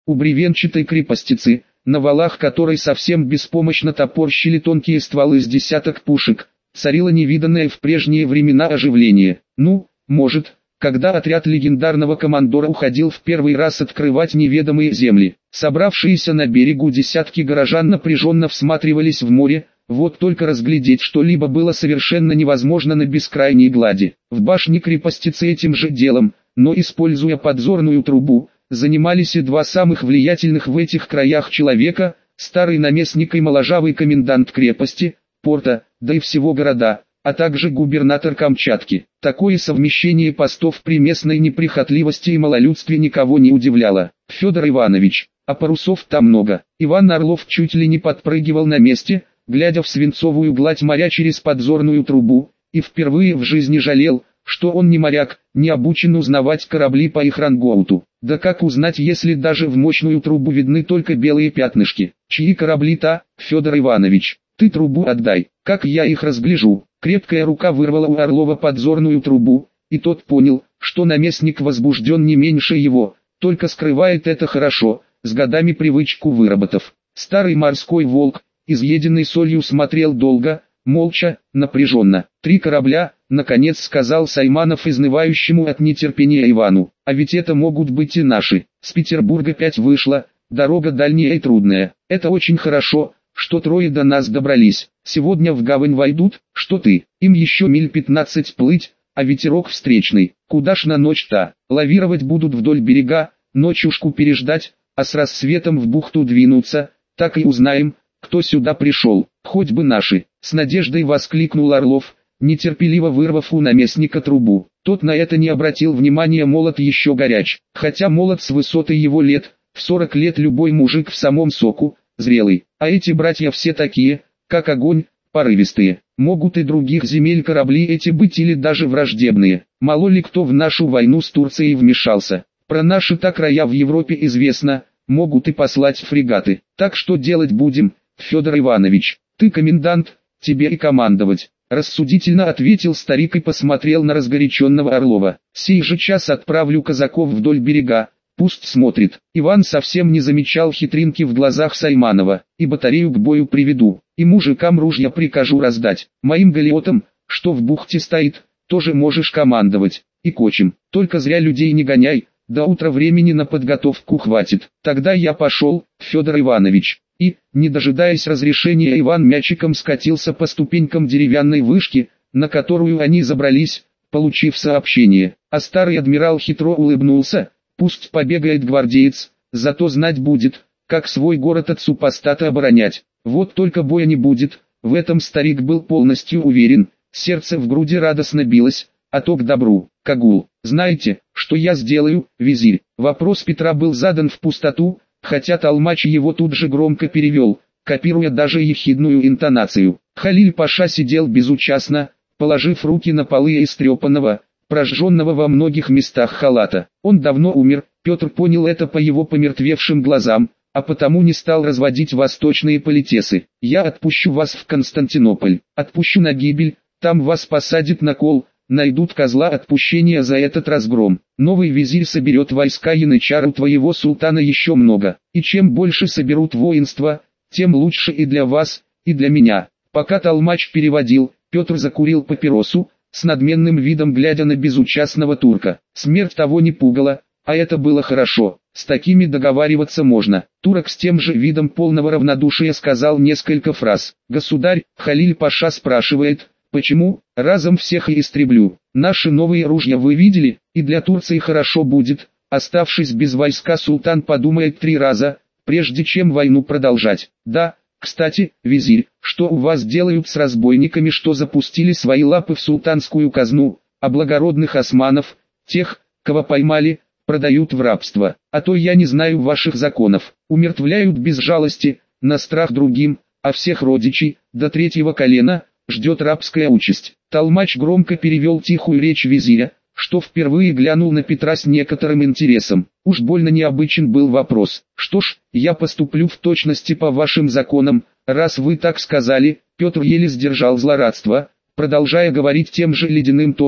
У бревенчатой крепостицы, на валах которой совсем беспомощно топорщили тонкие стволы с десяток пушек, царило невиданное в прежние времена оживление. Ну, может, когда отряд легендарного командора уходил в первый раз открывать неведомые земли. Собравшиеся на берегу десятки горожан напряженно всматривались в море, вот только разглядеть что-либо было совершенно невозможно на бескрайней глади. В башне крепостицы этим же делом, но используя подзорную трубу, занимались и два самых влиятельных в этих краях человека, старый наместник и моложавый комендант крепости, порта, да и всего города, а также губернатор Камчатки. Такое совмещение постов при местной неприхотливости и малолюдстве никого не удивляло. Федор Иванович, а парусов там много. Иван Орлов чуть ли не подпрыгивал на месте, глядя в свинцовую гладь моря через подзорную трубу, и впервые в жизни жалел, что он не моряк, не обучен узнавать корабли по их рангоуту. Да как узнать, если даже в мощную трубу видны только белые пятнышки? Чьи корабли-то, Федор Иванович? Ты трубу отдай, как я их разгляжу. Крепкая рука вырвала у Орлова подзорную трубу, и тот понял, что наместник возбужден не меньше его, только скрывает это хорошо, с годами привычку выработав. Старый морской волк, изъеденный солью, смотрел долго, молча, напряженно. 3 корабля, наконец сказал Сайманов изнывающему от нетерпения Ивану. А ведь это могут быть и наши. С Петербурга 5 вышло, дорога дальняя и трудная. Это очень хорошо, что 3 до нас добрались. Сегодня в гавань войдут, что ты, им еще миль 15 плыть, а ветерок встречный. Куда ж на ночь-то? Лавировать будут вдоль берега, ночушку переждать, а с рассветом в бухту двинуться, так и узнаем, кто сюда пришел. Хоть бы наши, с надеждой воскликнул Орлов, нетерпеливо вырвав у наместника трубу. Тот на это не обратил внимания, молот еще горяч. Хотя молот с высоты его лет, в 40 лет любой мужик в самом соку, зрелый. А эти братья все такие, как огонь, порывистые. Могут и других земель корабли эти быть или даже враждебные. Мало ли кто в нашу войну с Турцией вмешался. Про наши-то края в Европе известно, могут и послать фрегаты. Так что делать будем, Федор Иванович? Ты комендант, тебе и командовать. Рассудительно ответил старик и посмотрел на разгоряченного Орлова. Сей же час отправлю казаков вдоль берега, пусть смотрит. Иван совсем не замечал хитринки в глазах Сайманова. И батарею к бою приведу, и мужикам ружья прикажу раздать. Моим галеотом, что в бухте стоит, тоже можешь командовать. И кочем, только зря людей не гоняй, до утра времени на подготовку хватит. Тогда я пошел, Федор Иванович. И, не дожидаясь разрешения, Иван мячиком скатился по ступенькам деревянной вышки, на которую они забрались, получив сообщение. А старый адмирал хитро улыбнулся: пусть побегает гвардеец, зато знать будет, как свой город от супостата оборонять. Вот только боя не будет, в этом старик был полностью уверен, сердце в груди радостно билось, а то к добру. Кагул, знаете, что я сделаю, визирь? Вопрос Петра был задан в пустоту, хотя толмач его тут же громко перевел, копируя даже ехидную интонацию. Халиль-паша сидел безучастно, положив руки на полы истрепанного, прожженного во многих местах халата. Он давно умер, Петр понял это по его помертвевшим глазам, а потому не стал разводить восточные политесы. «Я отпущу вас в Константинополь, отпущу на гибель, там вас посадят на кол, найдут козла отпущения за этот разгром. Новый визирь соберет войска янычар, у твоего султана еще много, и чем больше соберут воинства, тем лучше и для вас, и для меня». Пока толмач переводил, Петр закурил папиросу, с надменным видом глядя на безучастного турка. Смерть того не пугала, а это было хорошо, с такими договариваться можно. Турок с тем же видом полного равнодушия сказал несколько фраз. «Государь, Халиль-паша спрашивает, почему, разом всех и истреблю. Наши новые ружья вы видели, и для Турции хорошо будет. Оставшись без войска, султан подумает 3 раза, прежде чем войну продолжать. Да, кстати, визирь, что у вас делают с разбойниками, что запустили свои лапы в султанскую казну, а благородных османов, тех, кого поймали, продают в рабство? А то я не знаю ваших законов. Умертвляют без жалости, на страх другим, а всех родичей, до 3-го колена, ждет рабская участь». Толмач громко перевел тихую речь визиря, что впервые глянул на Петра с некоторым интересом. Уж больно необычен был вопрос. «Что ж, я поступлю в точности по вашим законам, раз вы так сказали». Петр еле сдержал злорадство, продолжая говорить тем же ледяным тоном: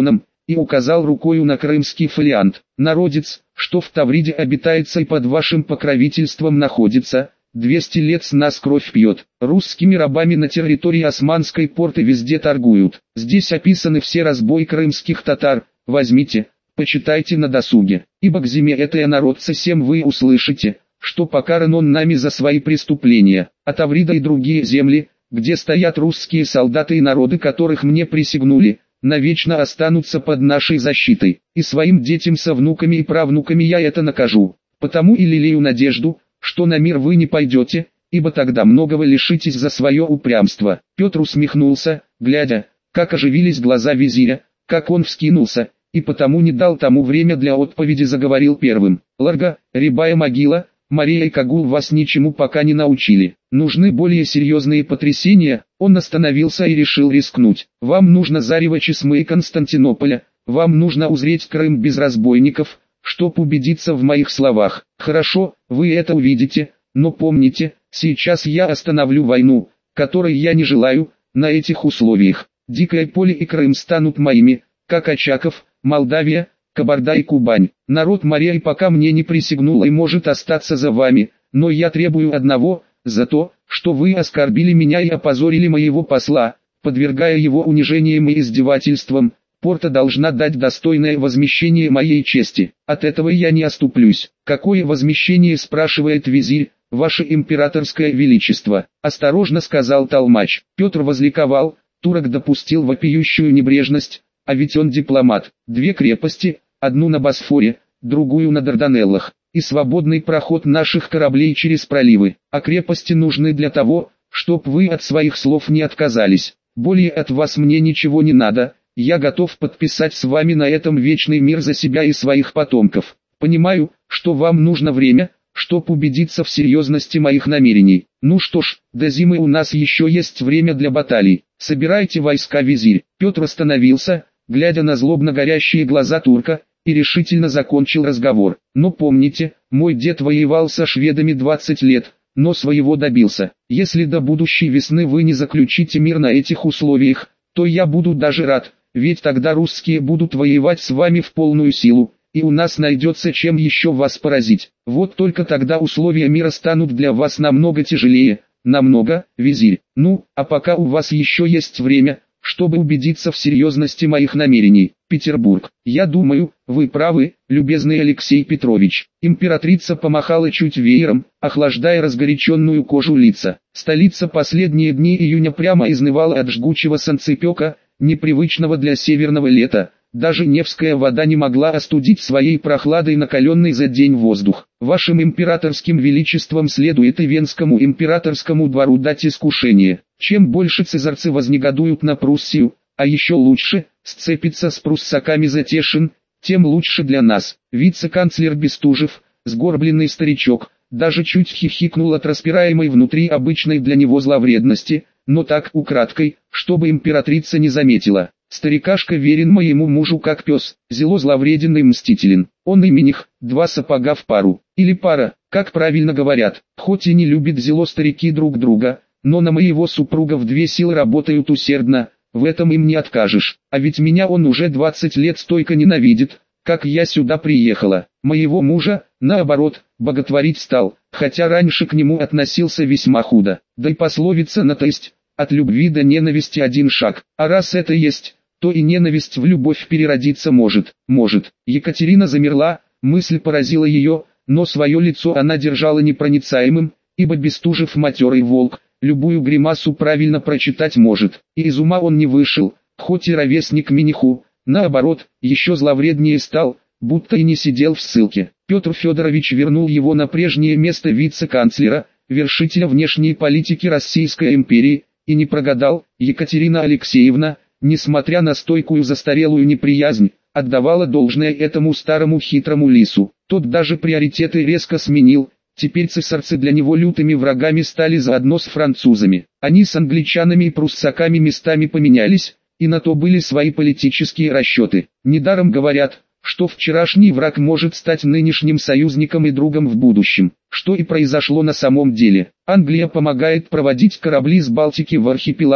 и указал рукою на крымский фолиант. «Народец, что в Тавриде обитается и под вашим покровительством находится, 200 лет с нас кровь пьет. Русскими рабами на территории Османской порты везде торгуют. Здесь описаны все разбои крымских татар. Возьмите, почитайте на досуге, ибо к зиме этой народца всем вы услышите, что покаран он нами за свои преступления. А Таврида и другие земли, где стоят русские солдаты и народы, которых мне присягнули, навечно останутся под нашей защитой, и своим детям со внуками и правнуками я это накажу. Потому и лелею надежду, что на мир вы не пойдете, ибо тогда многого лишитесь за свое упрямство». Петр усмехнулся, глядя, как оживились глаза визиря, как он вскинулся, и потому не дал тому время для отповеди, заговорил первым. «Ларга, Рябая могила, Мария и Кагул вас ничему пока не научили. Нужны более серьезные потрясения». Он остановился и решил рискнуть. «Вам нужно зарево Чесмы и Константинополя, вам нужно узреть Крым без разбойников, чтоб убедиться в моих словах. Хорошо, вы это увидите, но помните, сейчас я остановлю войну, которой я не желаю, на этих условиях. Дикое поле и Крым станут моими, как Очаков, Молдавия, Кабарда и Кубань. Народ морей пока мне не присягнул и может остаться за вами, но я требую одного, за то, что вы оскорбили меня и опозорили моего посла, подвергая его унижениям и издевательствам. Порта должна дать достойное возмещение моей чести. От этого я не отступлюсь». «Какое возмещение?» — спрашивает визирь. «Ваше императорское величество», — осторожно сказал толмач. Петр возликовал, турок допустил вопиющую небрежность, а ведь он дипломат. 2 крепости, одну на Босфоре, другую на Дарданеллах, и свободный проход наших кораблей через проливы. А крепости нужны для того, чтоб вы от своих слов не отказались. Более от вас мне ничего не надо. Я готов подписать с вами на этом вечный мир за себя и своих потомков. Понимаю, что вам нужно время, чтоб убедиться в серьезности моих намерений. Ну что ж, до зимы у нас еще есть время для баталий. Собирайте войска, визирь». Петр остановился, глядя на злобно горящие глаза турка, и решительно закончил разговор. «Но помните, мой дед воевал со шведами 20 лет, но своего добился. Если до будущей весны вы не заключите мир на этих условиях, то я буду даже рад. Ведь тогда русские будут воевать с вами в полную силу, и у нас найдется чем еще вас поразить. Вот только тогда условия мира станут для вас намного тяжелее, намного, визирь. Ну, а пока у вас еще есть время, чтобы убедиться в серьезности моих намерений. Петербург. Я думаю, вы правы, любезный Алексей Петрович». Императрица помахала чуть веером, охлаждая разгоряченную кожу лица. Столица последние дни июня прямо изнывала от жгучего солнцепека, непривычного для северного лета. Даже Невская вода не могла остудить своей прохладой накаленный за день воздух. «Вашим императорским величеством следует и Венскому императорскому двору дать искушение. Чем больше цезарцы вознегодуют на Пруссию, а еще лучше, сцепиться с пруссаками за Тешин, тем лучше для нас». Вице-канцлер Бестужев, сгорбленный старичок, даже чуть хихикнул от распираемой внутри обычной для него зловредности, но так украдкой, чтобы императрица не заметила. «Старикашка верен моему мужу как пес, зело зловреден и мстителен. Он и миних, 2 сапога в пару, или пара, как правильно говорят. Хоть и не любят зело старики друг друга, но на моего супруга в 2 силы работают усердно, в этом им не откажешь. А ведь меня он уже 20 лет стойко ненавидит, как я сюда приехала. Моего мужа, наоборот, боготворить стал, хотя раньше к нему относился весьма худо. Да и пословица на то есть, от любви до ненависти один шаг. А раз это есть, то и ненависть в любовь переродиться может. Екатерина замерла, мысль поразила ее, но свое лицо она держала непроницаемым, ибо Бестужев матерый волк, любую гримасу правильно прочитать может. И из ума он не вышел, хоть и ровесник Миниху, наоборот, еще зловреднее стал, будто и не сидел в ссылке. Петр Федорович вернул его на прежнее место вице-канцлера, вершителя внешней политики Российской империи, и не прогадал. Екатерина Алексеевна, несмотря на стойкую застарелую неприязнь, отдавала должное этому старому хитрому лису. Тот даже приоритеты резко сменил. Теперь цесарцы для него лютыми врагами стали заодно с французами. Они с англичанами и пруссаками местами поменялись, и на то были свои политические расчеты. Недаром говорят, что вчерашний враг может стать нынешним союзником и другом в будущем, что и произошло на самом деле. Англия помогает проводить корабли с Балтики в архипелаг,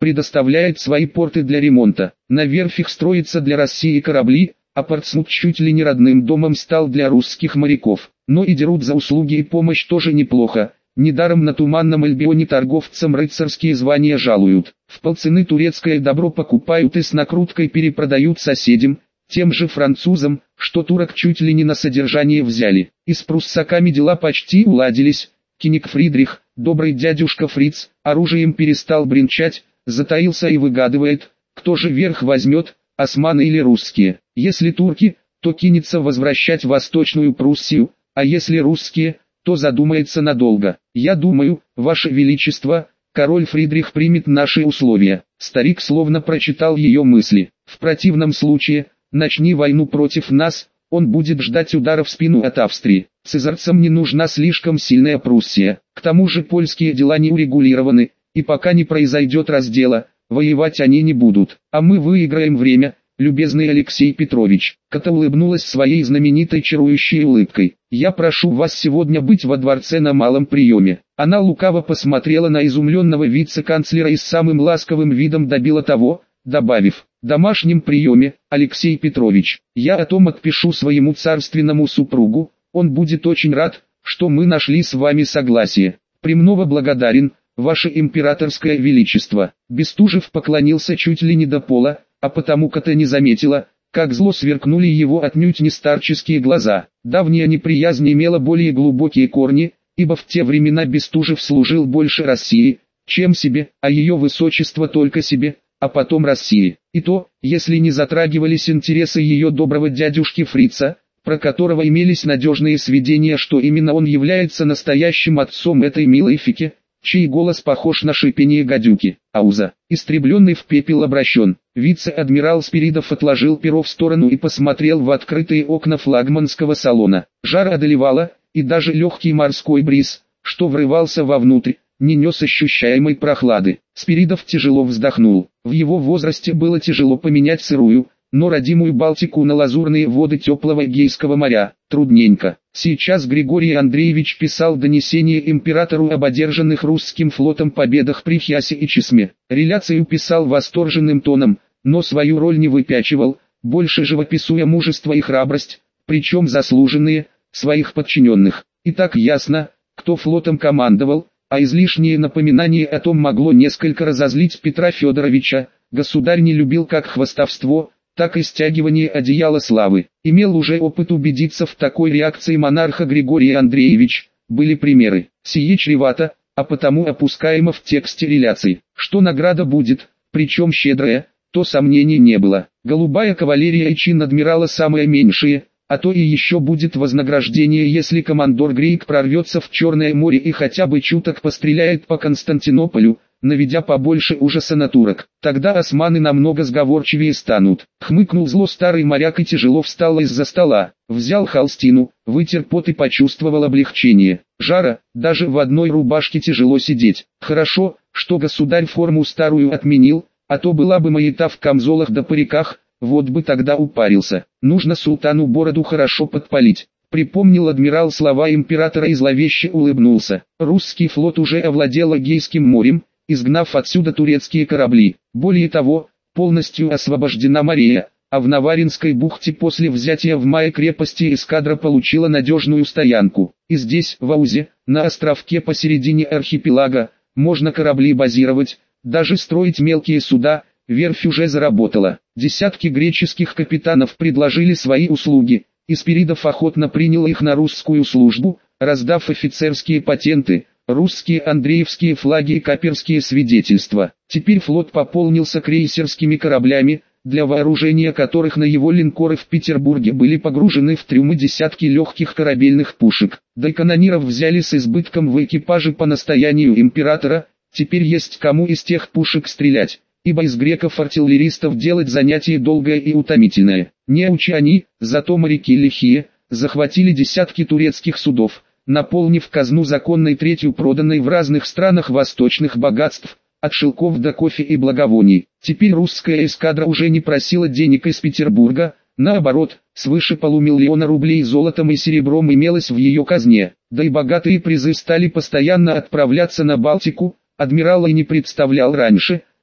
предоставляет свои порты для ремонта. На верфях строятся для России корабли, а Портсмут чуть ли не родным домом стал для русских моряков. Но и дерут за услуги и помощь тоже неплохо. Недаром на Туманном Альбионе торговцам рыцарские звания жалуют. В полцены турецкое добро покупают и с накруткой перепродают соседям, тем же французам, что турок чуть ли не на содержание взяли. И с пруссаками дела почти уладились. Киник Фридрих, добрый дядюшка Фриц, оружием перестал бренчать, затаился и выгадывает, кто же верх возьмет, османы или русские. Если турки, то кинется возвращать Восточную Пруссию, а если русские, то задумается надолго. Я думаю, Ваше Величество, король Фридрих примет наши условия. Старик словно прочитал ее мысли. В противном случае, начни войну против нас, он будет ждать удара в спину от Австрии. Цезарцам не нужна слишком сильная Пруссия. К тому же польские дела не урегулированы, и пока не произойдет раздела, воевать они не будут. А мы выиграем время, любезный Алексей Петрович. Ката улыбнулась своей знаменитой чарующей улыбкой. Я прошу вас сегодня быть во дворце на малом приеме. Она лукаво посмотрела на изумленного вице-канцлера и с самым ласковым видом добила того, добавив: «Домашнем приеме, Алексей Петрович, я о том отпишу своему царственному супругу, он будет очень рад, что мы нашли с вами согласие. Премного благодарен, Ваше Императорское Величество». Бестужев поклонился чуть ли не до пола, а потому Ката не заметила, как зло сверкнули его отнюдь не старческие глаза. Давняя неприязнь имела более глубокие корни, ибо в те времена Бестужев служил больше России, чем себе, а ее высочество только себе, а потом России. И то, если не затрагивались интересы ее доброго дядюшки Фрица, про которого имелись надежные сведения, что именно он является настоящим отцом этой милой Фики, чей голос похож на шипение гадюки. Ауза, истребленный в пепел обращен. Вице-адмирал Спиридов отложил перо в сторону и посмотрел в открытые окна флагманского салона. Жара одолевала, и даже легкий морской бриз, что врывался вовнутрь, не нес ощущаемой прохлады. Спиридов тяжело вздохнул. В его возрасте было тяжело поменять сырую, но родимую Балтику на лазурные воды теплого Эгейского моря. Трудненько. Сейчас Григорий Андреевич писал донесение императору об одержанных русским флотом победах при Хиасе и Чесме. Реляцию писал восторженным тоном, но свою роль не выпячивал, больше живописуя мужество и храбрость, причем заслуженные, своих подчиненных. И так ясно, кто флотом командовал, а излишнее напоминание о том могло несколько разозлить Петра Федоровича. Государь не любил как хвастовство, так и стягивание одеяла славы. Имел уже опыт убедиться в такой реакции монарха Григорий Андреевич, были примеры. Сие чревато, а потому опускаемо в тексте реляции. Что награда будет, причем щедрая, то сомнений не было. Голубая кавалерия и чин адмирала самое меньшее, а то и еще будет вознаграждение, если командор Грейк прорвется в Черное море и хотя бы чуток постреляет по Константинополю, наведя побольше ужаса на турок. Тогда османы намного сговорчивее станут. Хмыкнул зло старый моряк и тяжело встал из-за стола. Взял холстину, вытер пот и почувствовал облегчение. Жара, даже в одной рубашке тяжело сидеть. Хорошо, что государь форму старую отменил, а то была бы маята в камзолах да париках, вот бы тогда упарился. Нужно султану бороду хорошо подпалить. Припомнил адмирал слова императора и зловеще улыбнулся. Русский флот уже овладел Эгейским морем, изгнав отсюда турецкие корабли. Более того, полностью освобождена Мария, а в Наваринской бухте после взятия в мае крепости эскадра получила надежную стоянку. И здесь, в Аузе, на островке посередине архипелага, можно корабли базировать, даже строить мелкие суда. Верфь уже заработала. Десятки греческих капитанов предложили свои услуги, и Спиридов охотно принял их на русскую службу, раздав офицерские патенты, русские андреевские флаги и каперские свидетельства. Теперь флот пополнился крейсерскими кораблями, для вооружения которых на его линкоры в Петербурге были погружены в трюмы десятки легких корабельных пушек. Да и канониров взяли с избытком в экипаже по настоянию императора, теперь есть кому из тех пушек стрелять, ибо из греков-артиллеристов делать занятие долгое и утомительное. Неучи они, зато моряки лихие, захватили десятки турецких судов, наполнив казну законной третью проданной в разных странах восточных богатств, от шелков до кофе и благовоний. Теперь русская эскадра уже не просила денег из Петербурга, наоборот, свыше 500 000 рублей золотом и серебром имелось в ее казне, да и богатые призы стали постоянно отправляться на Балтику. Адмирал и не представлял раньше,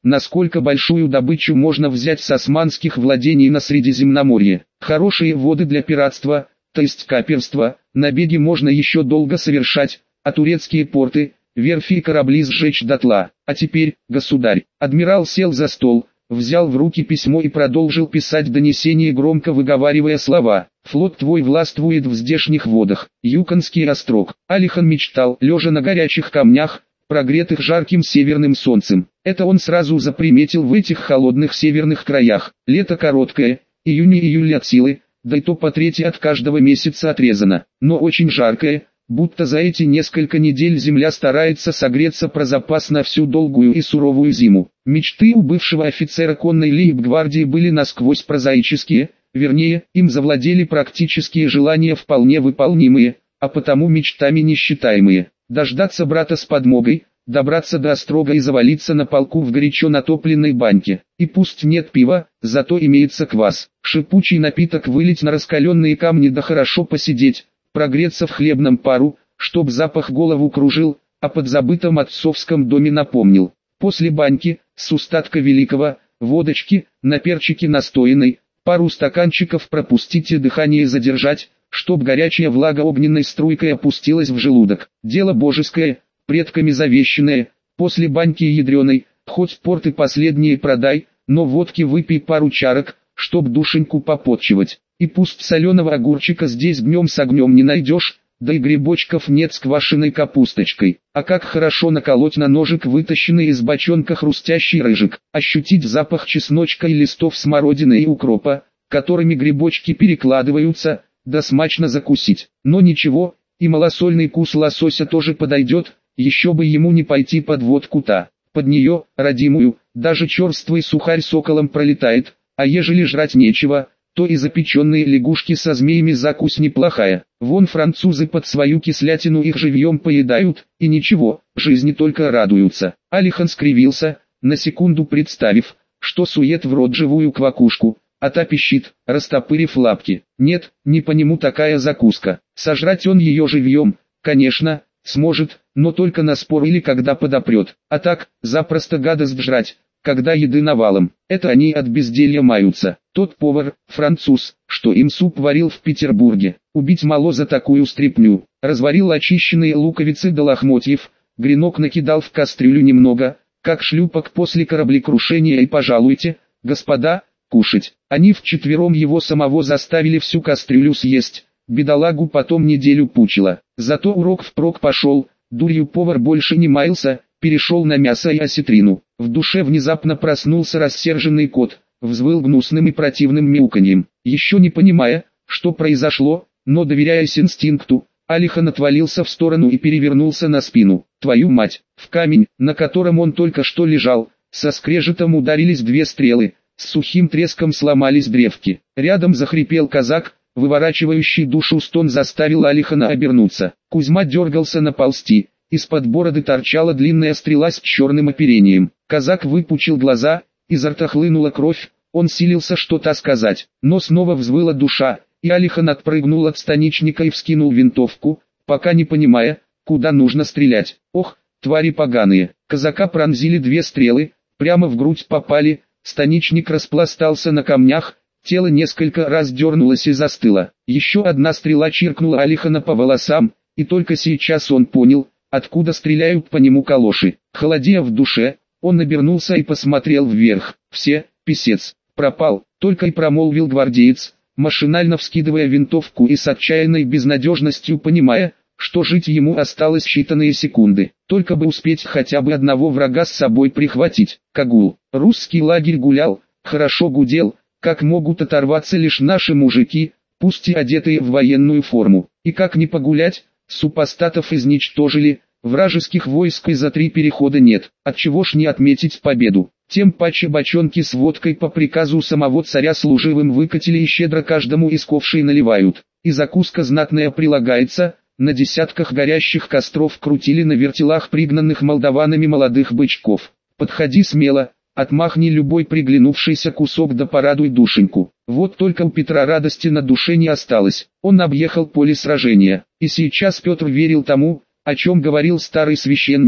насколько большую добычу можно взять с османских владений на Средиземноморье. Хорошие воды для пиратства, то есть каперства, набеги можно еще долго совершать, а турецкие порты, верфи и корабли сжечь дотла. А теперь, государь, адмирал сел за стол, взял в руки письмо и продолжил писать донесение, громко выговаривая слова. «Флот твой властвует в здешних водах, Юконский острог». Алихан мечтал, лежа на горячих камнях, прогретых жарким северным солнцем. Это он сразу заприметил в этих холодных северных краях. Лето короткое, июнь и июль от силы, да и то по трети от каждого месяца отрезано, но очень жаркое, будто за эти несколько недель земля старается согреться про запас на всю долгую и суровую зиму. Мечты у бывшего офицера конной лейб-гвардии были насквозь прозаические, вернее, им завладели практические желания вполне выполнимые, а потому мечтами несчитаемые. Дождаться брата с подмогой, добраться до острога и завалиться на полку в горячо натопленной баньке. И пусть нет пива, зато имеется квас. Шипучий напиток вылить на раскаленные камни да хорошо посидеть, прогреться в хлебном пару, чтоб запах голову кружил, а под забытом отцовском доме напомнил. После баньки, с устатка великого, водочки, на перчике настоянной, пару стаканчиков пропустить и дыхание задержать, чтоб горячая влага огненной струйкой опустилась в желудок. Дело божеское, предками завещанное, после баньки ядреной, хоть порты последние продай, но водки выпей пару чарок, чтоб душеньку попотчевать. И пусть соленого огурчика здесь днем с огнем не найдешь, да и грибочков нет с квашеной капусточкой. А как хорошо наколоть на ножик вытащенный из бочонка хрустящий рыжик, ощутить запах чесночка и листов смородины и укропа, которыми грибочки перекладываются, да смачно закусить. Но ничего, и малосольный кус лосося тоже подойдет, еще бы ему не пойти под водку-то. Под нее, родимую, даже черствый сухарь соколом пролетает, а ежели жрать нечего, то и запеченные лягушки со змеями закусь неплохая. Вон французы под свою кислятину их живьем поедают, и ничего, жизни только радуются. Алихан скривился, на секунду представив, что сует в рот живую квакушку, а та пищит, растопырив лапки. Нет, не по нему такая закуска. Сожрать он ее живьем, конечно, сможет, но только на спор или когда подопрет. А так, запросто гадость жрать, когда еды навалом. Это они от безделья маются. Тот повар, француз, что им суп варил в Петербурге, убить мало за такую стряпню. Разварил очищенные луковицы до лохмотьев, гренок накидал в кастрюлю немного, как шлюпок после кораблекрушения, и пожалуйте, господа, кушать. Они вчетвером его самого заставили всю кастрюлю съесть, бедолагу потом неделю пучило. Зато урок впрок пошел, дурью повар больше не маялся, перешел на мясо и осетрину. В душе внезапно проснулся рассерженный кот, взвыл гнусным и противным мяуканьем. Еще не понимая, что произошло, но доверяясь инстинкту, Алихан отвалился в сторону и перевернулся на спину. Твою мать! В камень, на котором он только что лежал, со скрежетом ударились две стрелы, с сухим треском сломались древки. Рядом захрипел казак, выворачивающий душу стон заставил Алихана обернуться. Кузьма дергался наползти, из-под бороды торчала длинная стрела с черным оперением. Казак выпучил глаза, изо рта хлынула кровь, он силился что-то сказать, но снова взвыла душа, и Алихан отпрыгнул от станичника и вскинул винтовку, пока не понимая, куда нужно стрелять. Ох, твари поганые! Казака пронзили две стрелы, прямо в грудь попали, станичник распластался на камнях, тело несколько раз дернулось и застыло. Еще одна стрела чиркнула Алихана по волосам, и только сейчас он понял, откуда стреляют по нему калоши. Холодея в душе, он обернулся и посмотрел вверх. Все, писец, пропал, только и промолвил гвардеец, машинально вскидывая винтовку и с отчаянной безнадежностью понимая, что жить ему осталось считанные секунды. Только бы успеть хотя бы одного врага с собой прихватить. Кагул. Русский лагерь гулял, хорошо гудел, как могут оторваться лишь наши мужики, пусть и одетые в военную форму. И как не погулять, супостатов изничтожили, вражеских войск и за 3 перехода нет. Отчего ж не отметить победу? Тем паче бочонки с водкой по приказу самого царя служивым выкатили и щедро каждому из ковшей наливают. И закуска знатная прилагается, на десятках горящих костров крутили на вертелах пригнанных молдаванами молодых бычков. Подходи смело, отмахни любой приглянувшийся кусок да порадуй душеньку. Вот только у Петра радости на душе не осталось. Он объехал поле сражения. И сейчас Петр верил тому, о чем говорил старый священник.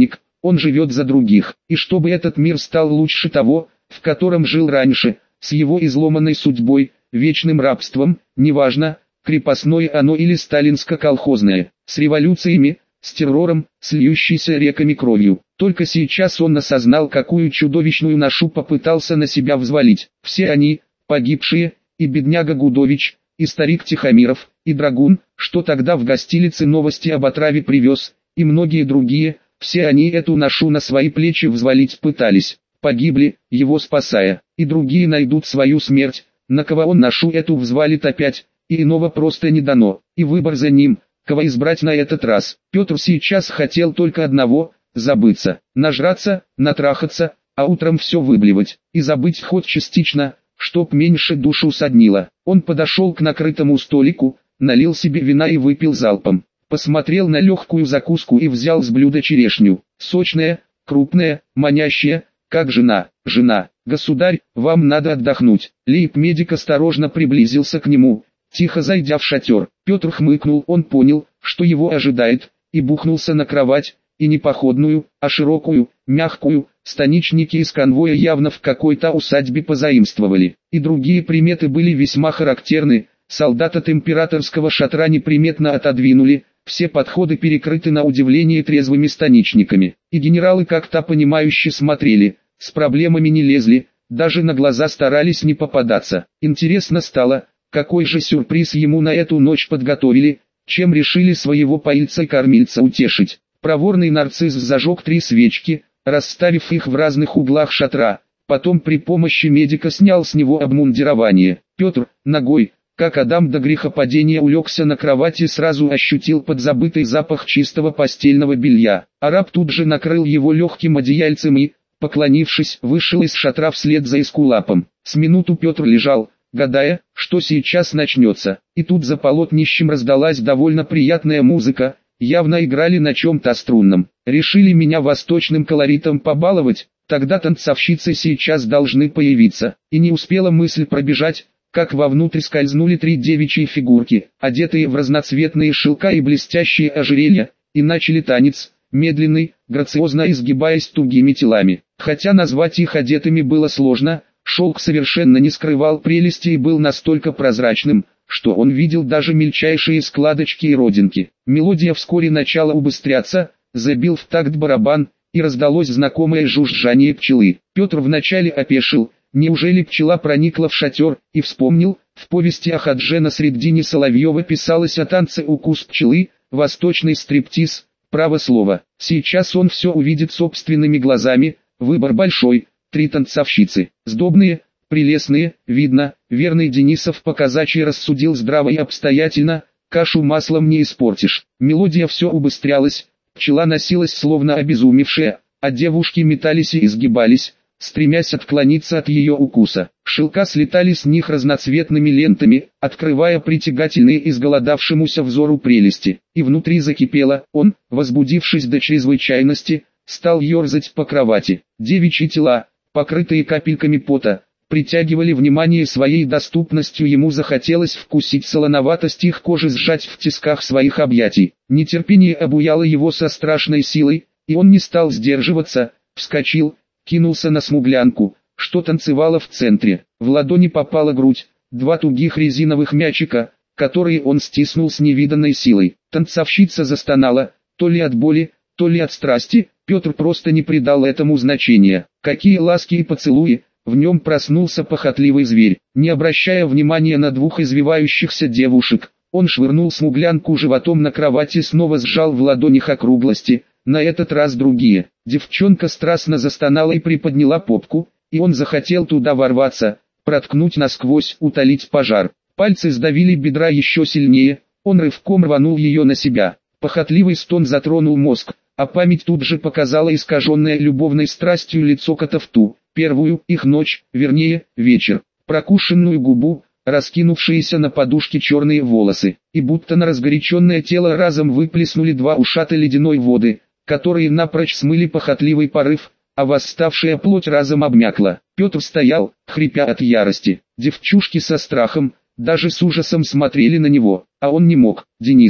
он живет за других, и чтобы этот мир стал лучше того, в котором жил раньше, с его изломанной судьбой, вечным рабством, неважно, крепостное оно или сталинско-колхозное, с революциями, с террором, с льющейся реками кровью. Только сейчас он осознал, какую чудовищную ношу попытался на себя взвалить. Все они, погибшие, и бедняга Гудович, и старик Тихомиров, и драгун, что тогда в гостилице новости об отраве привез, и многие другие, все они эту ношу на свои плечи взвалить пытались, погибли, его спасая, и другие найдут свою смерть, на кого он ношу эту взвалит опять, и иного просто не дано, и выбор за ним, кого избрать на этот раз. Петр сейчас хотел только одного – забыться, нажраться, натрахаться, а утром все выблевать, и забыть хоть частично, чтоб меньше душу соднило. Он подошел к накрытому столику, налил себе вина и выпил залпом. Посмотрел на легкую закуску и взял с блюда черешню. Сочная, крупная, манящая, как жена. «Жена, государь, вам надо отдохнуть». Лейб-медик осторожно приблизился к нему, тихо зайдя в шатер. Петр хмыкнул, он понял, что его ожидает, и бухнулся на кровать, и не походную, а широкую, мягкую. Станичники из конвоя явно в какой-то усадьбе позаимствовали, и другие приметы были весьма характерны. Солдат от императорского шатра неприметно отодвинули, все подходы перекрыты на удивление трезвыми станичниками, и генералы как-то понимающе смотрели, с проблемами не лезли, даже на глаза старались не попадаться. Интересно стало, какой же сюрприз ему на эту ночь подготовили, чем решили своего поильца-кормильца утешить. Проворный нарцисс зажег 3 свечки, расставив их в разных углах шатра, потом при помощи медика снял с него обмундирование. Петр, ногой, как Адам до грехопадения, улегся на кровати и сразу ощутил подзабытый запах чистого постельного белья. Араб тут же накрыл его легким одеяльцем и, поклонившись, вышел из шатра вслед за эскулапом. С минуту Петр лежал, гадая, что сейчас начнется, и тут за полотнищем раздалась довольно приятная музыка, явно играли на чем-то струнном. Решили меня восточным колоритом побаловать, тогда танцовщицы сейчас должны появиться. И не успела мысль пробежать, как вовнутрь скользнули 3 девичьи фигурки, одетые в разноцветные шелка и блестящие ожерелья, и начали танец, медленный, грациозно изгибаясь тугими телами. Хотя назвать их одетыми было сложно, шелк совершенно не скрывал прелести и был настолько прозрачным, что он видел даже мельчайшие складочки и родинки. Мелодия вскоре начала убыстряться, забил в такт барабан, и раздалось знакомое жужжание пчелы. Петр вначале опешил, неужели пчела проникла в шатер, и вспомнил, в повести о Хадже Насреддине Соловьева писалось о танце «Укус пчелы», восточный стриптиз, право слово. Сейчас он все увидит собственными глазами, выбор большой, 3 танцовщицы, сдобные, прелестные, видно, верный Денисов по-казачьи рассудил здраво и обстоятельно, кашу маслом не испортишь. Мелодия все убыстрялась, пчела носилась словно обезумевшая, а девушки метались и изгибались, стремясь отклониться от ее укуса. Шелка слетали с них разноцветными лентами, открывая притягательные изголодавшемуся взору прелести. И внутри закипело, он, возбудившись до чрезвычайности, стал ерзать по кровати. Девичьи тела, покрытые капельками пота, притягивали внимание своей доступностью, ему захотелось вкусить солоноватость их кожи, сжать в тисках своих объятий. Нетерпение обуяло его со страшной силой, и он не стал сдерживаться, вскочил, кинулся на смуглянку, что танцевала в центре. В ладони попала грудь, 2 тугих резиновых мячика, которые он стиснул с невиданной силой. Танцовщица застонала, то ли от боли, то ли от страсти. Петр просто не придал этому значения. Какие ласки и поцелуи! В нем проснулся похотливый зверь. Не обращая внимания на 2 извивающихся девушек, он швырнул смуглянку животом на кровати и снова сжал в ладонях округлости, на этот раз другие. Девчонка страстно застонала и приподняла попку, и он захотел туда ворваться, проткнуть насквозь, утолить пожар. Пальцы сдавили бедра еще сильнее, он рывком рванул ее на себя. Похотливый стон затронул мозг, а память тут же показала искаженное любовной страстью лицо кота в ту, первую их ночь, вернее, вечер. Прокушенную губу, раскинувшиеся на подушке черные волосы, и будто на разгоряченное тело разом выплеснули 2 ушата ледяной воды, которые напрочь смыли похотливый порыв, а восставшая плоть разом обмякла. Петр стоял, хрипя от ярости. Девчушки со страхом, даже с ужасом смотрели на него, а он не мог. Денисов,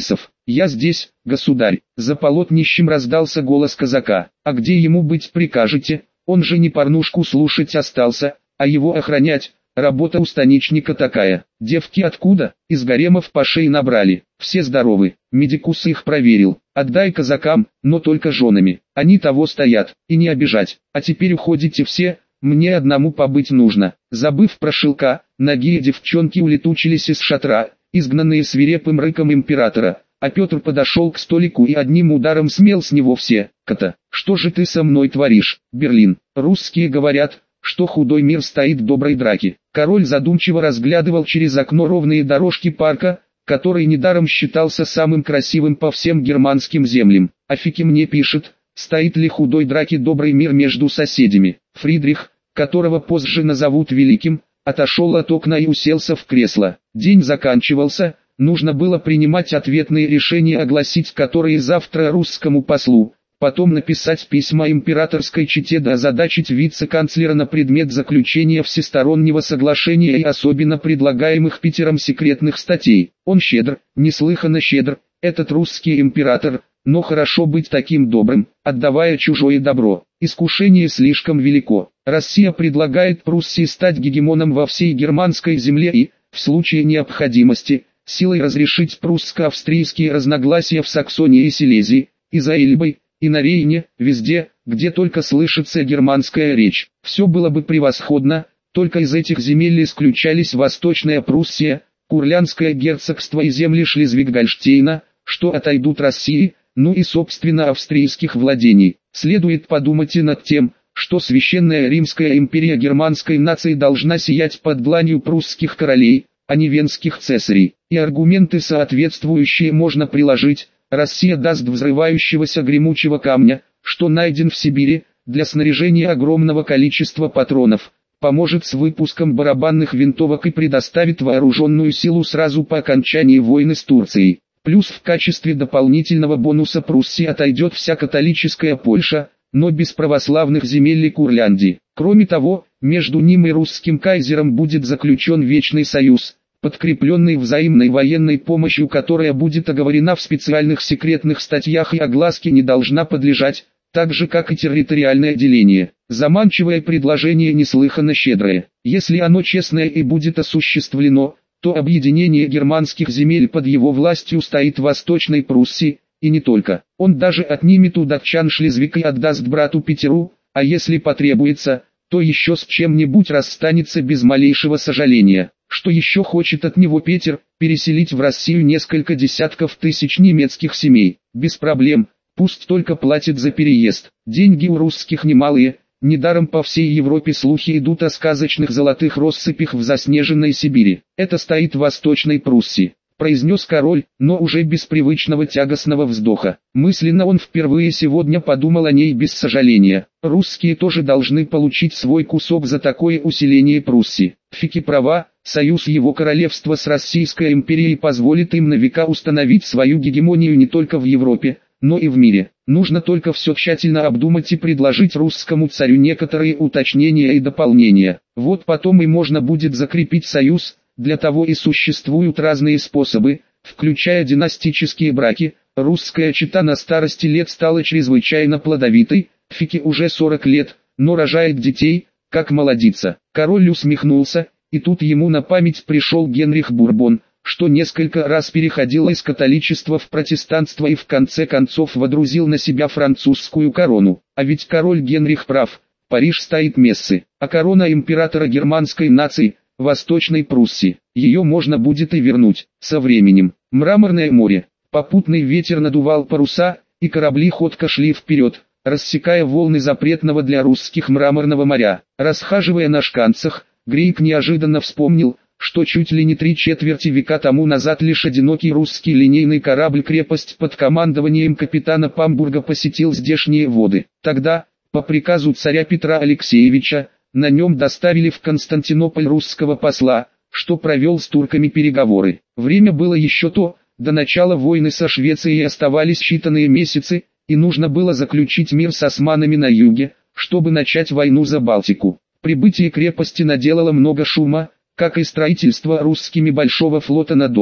«Я здесь, государь!» За полотнищем раздался голос казака. «А где ему быть прикажете? Он же не порнушку слушать остался, а его охранять. Работа у станичника такая. Девки откуда? Из гаремов пашей набрали. Все здоровы. Медикус их проверил. Отдай казакам, но только женами. Они того стоят, и не обижать. А теперь уходите все, мне одному побыть нужно». Забыв про шелка, нагие девчонки улетучились из шатра, изгнанные свирепым рыком императора. А Петр подошел к столику и одним ударом смел с него все. «Кота, что же ты со мной творишь, Берлин? Русские говорят, что худой мир стоит в доброй драке». Король задумчиво разглядывал через окно ровные дорожки парка, который недаром считался самым красивым по всем германским землям. А Фики мне пишет, стоит ли худой драке добрый мир между соседями. Фридрих, которого позже назовут Великим, отошел от окна и уселся в кресло. День заканчивался. Нужно было принимать ответные решения, огласить которые завтра русскому послу, потом написать письма императорской чете да озадачить вице-канцлера на предмет заключения всестороннего соглашения и особенно предлагаемых Питером секретных статей. Он щедр, неслыханно щедр, этот русский император, но хорошо быть таким добрым, отдавая чужое добро. Искушение слишком велико. Россия предлагает Пруссии стать гегемоном во всей германской земле и, в случае необходимости, силой разрешить прусско-австрийские разногласия в Саксонии и Силезии, и за Эльбой, и на Рейне, везде, где только слышится германская речь. Все было бы превосходно, только из этих земель исключались Восточная Пруссия, Курлянское герцогство и земли Шлезвиг-Гольштейна, что отойдут России, ну и собственно австрийских владений. Следует подумать и над тем, что Священная Римская империя германской нации должна сиять под дланью прусских королей, а не венских цесарей, и аргументы соответствующие можно приложить. Россия даст взрывающегося гремучего камня, что найден в Сибири, для снаряжения огромного количества патронов, поможет с выпуском барабанных винтовок и предоставит вооруженную силу сразу по окончании войны с Турцией. Плюс в качестве дополнительного бонуса Пруссии отойдет вся католическая Польша, но без православных земель и Курляндии. Кроме того, между ним и русским кайзером будет заключен вечный союз, подкрепленный взаимной военной помощью, которая будет оговорена в специальных секретных статьях и огласке не должна подлежать, так же как и территориальное деление. Заманчивое предложение неслыханно щедрое. Если оно честное и будет осуществлено, то объединение германских земель под его властью стоит в Восточной Пруссии, и не только. Он даже отнимет у датчан Шлезвиг и отдаст брату Питеру, а если потребуется, то еще с чем-нибудь расстанется без малейшего сожаления. Что еще хочет от него Петр? Переселить в Россию несколько десятков тысяч немецких семей. Без проблем, пусть только платит за переезд. Деньги у русских немалые, недаром по всей Европе слухи идут о сказочных золотых россыпях в заснеженной Сибири. Это стоит в Восточной Пруссии, произнес король, но уже без привычного тягостного вздоха. Мысленно он впервые сегодня подумал о ней без сожаления. Русские тоже должны получить свой кусок за такое усиление Пруссии. Фики права, союз его королевства с Российской империей позволит им на века установить свою гегемонию не только в Европе, но и в мире. Нужно только все тщательно обдумать и предложить русскому царю некоторые уточнения и дополнения. Вот потом и можно будет закрепить союз. Для того и существуют разные способы, включая династические браки. Русская чета на старости лет стала чрезвычайно плодовитой, Фике уже 40 лет, но рожает детей, как молодица. Король усмехнулся, и тут ему на память пришел Генрих Бурбон, что несколько раз переходил из католичества в протестантство и в конце концов водрузил на себя французскую корону. А ведь король Генрих прав, Париж стоит мессы, а корона императора германской нации – Восточной Пруссии. Ее можно будет и вернуть, со временем. Мраморное море. Попутный ветер надувал паруса, и корабли ходко шли вперед, рассекая волны запретного для русских Мраморного моря. Расхаживая на шканцах, Грейк неожиданно вспомнил, что чуть ли не 3/4 века тому назад лишь одинокий русский линейный корабль-крепость под командованием капитана Памбурга посетил здешние воды. Тогда, по приказу царя Петра Алексеевича, на нем доставили в Константинополь русского посла, что провел с турками переговоры. Время было еще то, до начала войны со Швецией оставались считанные месяцы, и нужно было заключить мир с османами на юге, чтобы начать войну за Балтику. Прибытие крепости наделало много шума, как и строительство русскими большого флота на Дону,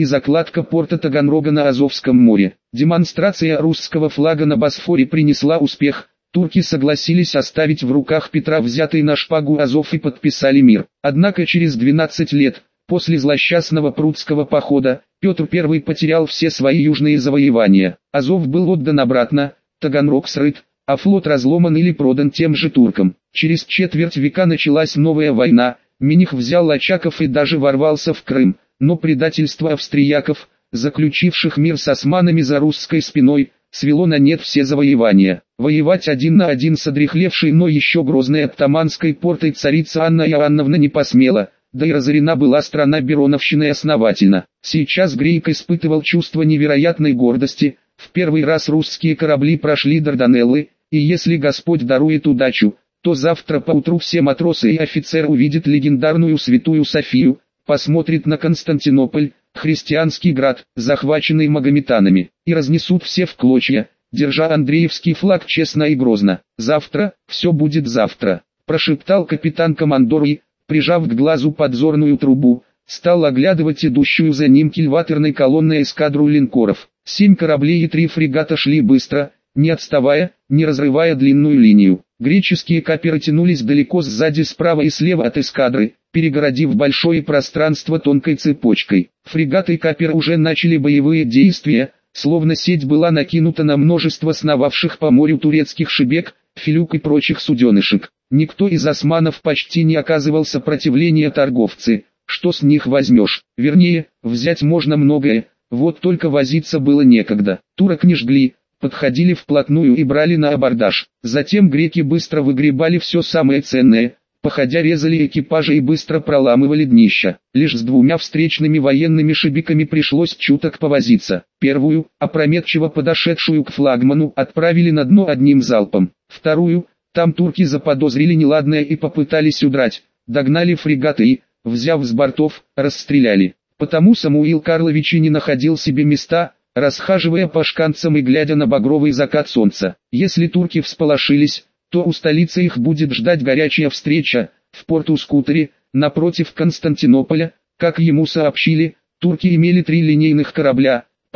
и закладка порта Таганрога на Азовском море. Демонстрация русского флага на Босфоре принесла успех. Турки согласились оставить в руках Петра взятый на шпагу Азов и подписали мир. Однако через 12 лет, после злосчастного Прудского похода, Петр I потерял все свои южные завоевания. Азов был отдан обратно, Таганрог срыт, а флот разломан или продан тем же туркам. Через четверть века началась новая война, Миних взял Очаков и даже ворвался в Крым, но предательство австрияков, заключивших мир с османами за русской спиной, свело на нет все завоевания. Воевать один на один с одряхлевшей, но еще грозной оттаманской портой царица Анна Иоанновна не посмела, да и разорена была страна Бероновщиной основательно. Сейчас грек испытывал чувство невероятной гордости. В первый раз русские корабли прошли Дарданеллы, и если Господь дарует удачу, то завтра поутру все матросы и офицеры увидят легендарную Святую Софию, посмотрят на Константинополь, христианский град, захваченный магометанами, и разнесут все в клочья, держа Андреевский флаг честно и грозно. «Завтра, все будет завтра», – прошептал капитан-командор и, прижав к глазу подзорную трубу, стал оглядывать идущую за ним кильватерной колонной эскадру линкоров. 7 кораблей и 3 фрегата шли быстро, не отставая, не разрывая длинную линию. Греческие каперы тянулись далеко сзади, справа и слева от эскадры, перегородив большое пространство тонкой цепочкой. Фрегаты и каперы уже начали боевые действия, словно сеть была накинута на множество сновавших по морю турецких шебек, филюк и прочих суденышек. Никто из османов почти не оказывал сопротивления торговцы. Что с них возьмешь? Вернее, взять можно многое, вот только возиться было некогда. Турок не жгли, подходили вплотную и брали на абордаж. Затем греки быстро выгребали все самое ценное, походя резали экипажи и быстро проламывали днища. Лишь с 2 встречными военными шибиками пришлось чуток повозиться. Первую, опрометчиво подошедшую к флагману, отправили на дно одним залпом. Вторую, там турки заподозрили неладное и попытались удрать, догнали фрегаты и, взяв с бортов, расстреляли. Потому Самуил Карлович и не находил себе места, расхаживая по шканцам и глядя на багровый закат солнца. Если турки всполошились, то у столицы их будет ждать горячая встреча. В порту Скутере, напротив Константинополя, как ему сообщили, турки имели 3 линейных корабля, по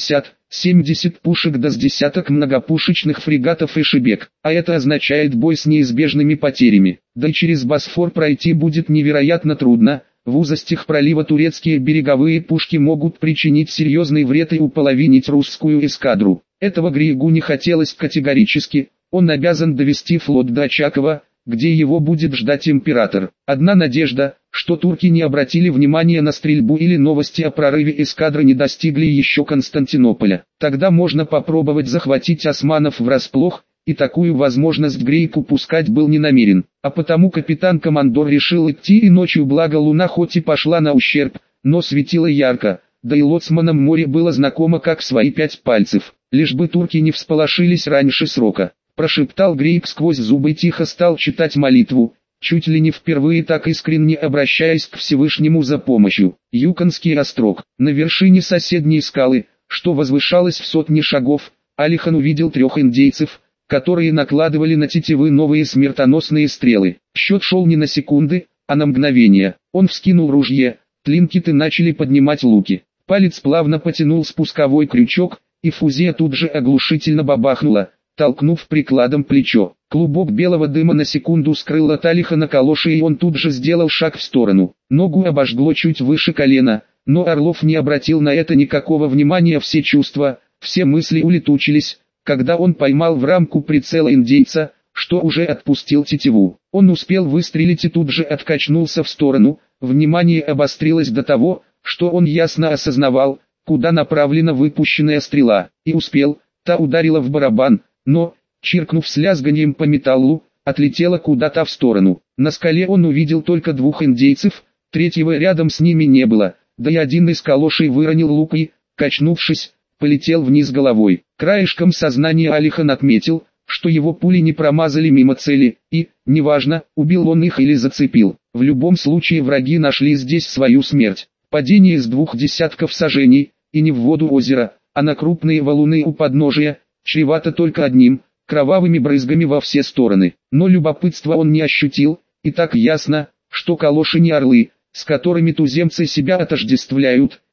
60-70 пушек да с десяток многопушечных фрегатов и шибек, а это означает бой с неизбежными потерями. Да и через Босфор пройти будет невероятно трудно. В узостях пролива турецкие береговые пушки могут причинить серьезный вред и уполовинить русскую эскадру. Этого Григу не хотелось категорически, он обязан довести флот до Очакова, где его будет ждать император. Одна надежда, что турки не обратили внимания на стрельбу или новости о прорыве эскадры не достигли еще Константинополя. Тогда можно попробовать захватить османов врасплох, и такую возможность Грейк упускать был не намерен. А потому капитан-командор решил идти и ночью, благо луна хоть и пошла на ущерб, но светила ярко, да и лоцманам море было знакомо как свои 5 пальцев. Лишь бы турки не всполошились раньше срока. Прошептал Грейк сквозь зубы и тихо стал читать молитву, чуть ли не впервые так искренне обращаясь к Всевышнему за помощью. Юконский острог. На вершине соседней скалы, что возвышалась в сотни шагов, Алихан увидел 3 индейцев, которые накладывали на тетивы новые смертоносные стрелы. Счет шел не на секунды, а на мгновение. Он вскинул ружье, тлинкеты начали поднимать луки. Палец плавно потянул спусковой крючок, и фузия тут же оглушительно бабахнула, толкнув прикладом плечо. Клубок белого дыма на секунду скрыл от Алихана калоши, и он тут же сделал шаг в сторону. Ногу обожгло чуть выше колена, но Орлов не обратил на это никакого внимания. Все чувства, все мысли улетучились, когда он поймал в рамку прицела индейца, что уже отпустил тетиву. Он успел выстрелить и тут же откачнулся в сторону. Внимание обострилось до того, что он ясно осознавал, куда направлена выпущенная стрела, и успел. Та ударила в барабан, но, чиркнув с лязганьем по металлу, отлетела куда-то в сторону. На скале он увидел только 2 индейцев, третьего рядом с ними не было, да и один из калошей выронил лук и, качнувшись, полетел вниз головой. Краешком сознания Алихан отметил, что его пули не промазали мимо цели, и, неважно, убил он их или зацепил, в любом случае враги нашли здесь свою смерть. Падение с 2 десятков саженей, и не в воду озера, а на крупные валуны у подножия, чревато только одним, кровавыми брызгами во все стороны. Но любопытства он не ощутил, и так ясно, что калоши не орлы, с которыми туземцы себя отождествляют,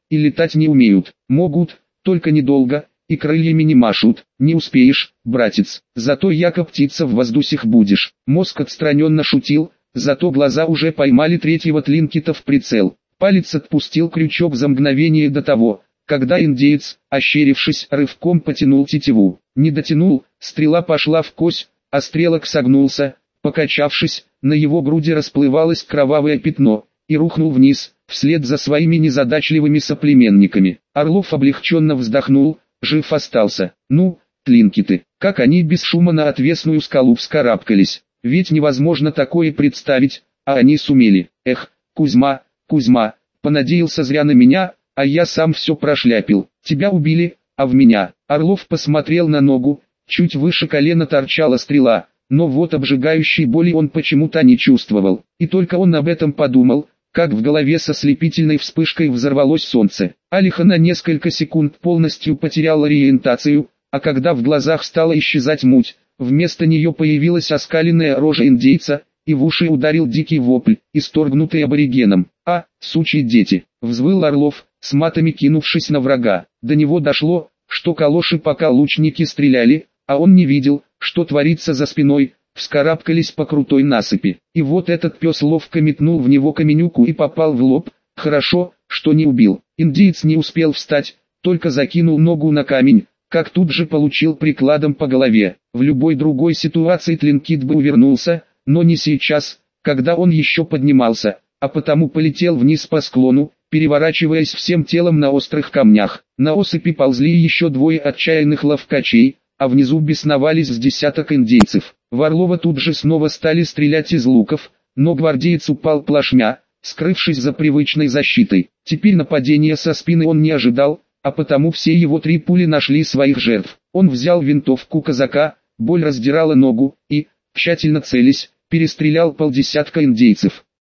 и летать не умеют. Могут, только недолго, и крыльями не машут. Не успеешь, братец, зато яко птица в воздухах будешь. Мозг отстраненно шутил, зато глаза уже поймали третьего тлинкита в прицел. Палец отпустил крючок за мгновение до того, когда индеец, ощерившись, рывком потянул тетиву. Не дотянул, стрела пошла вкось, а стрелок согнулся, покачавшись, на его груди расплывалось кровавое пятно, и рухнул вниз, вслед за своими незадачливыми соплеменниками. Орлов облегченно вздохнул, жив остался. Ну, тлинкиты, как они без шума на отвесную скалу вскарабкались, ведь невозможно такое представить, а они сумели. Эх, Кузьма, Кузьма, понадеялся зря на меня, а я сам все прошляпил. Тебя убили, а в меня. Орлов посмотрел на ногу, чуть выше колена торчала стрела, но вот обжигающей боли он почему-то не чувствовал. И только он об этом подумал, как в голове со слепительной вспышкой взорвалось солнце. Алиха на несколько секунд полностью потеряла ориентацию, а когда в глазах стала исчезать муть, вместо нее появилась оскаленная рожа индейца, и в уши ударил дикий вопль, исторгнутый аборигеном. «А, сучьи дети!» — взвыл Орлов, с матами кинувшись на врага. До него дошло, что калоши пока лучники стреляли, а он не видел, что творится за спиной, вскарабкались по крутой насыпи. И вот этот пес ловко метнул в него каменюку и попал в лоб. Хорошо, что не убил. Индиец не успел встать, только закинул ногу на камень, как тут же получил прикладом по голове. В любой другой ситуации Тлинкит бы увернулся, но не сейчас, когда он еще поднимался, а потому полетел вниз по склону, переворачиваясь всем телом на острых камнях. На осыпи ползли еще двое отчаянных ловкачей, а внизу бесновались с десяток индейцев. В Орлова тут же снова стали стрелять из луков, но гвардеец упал плашмя, скрывшись за привычной защитой. Теперь нападения со спины он не ожидал, а потому все его 3 пули нашли своих жертв. Он взял винтовку казака, боль раздирала ногу, и, тщательно целясь, перестрелял полдесятка индейцев.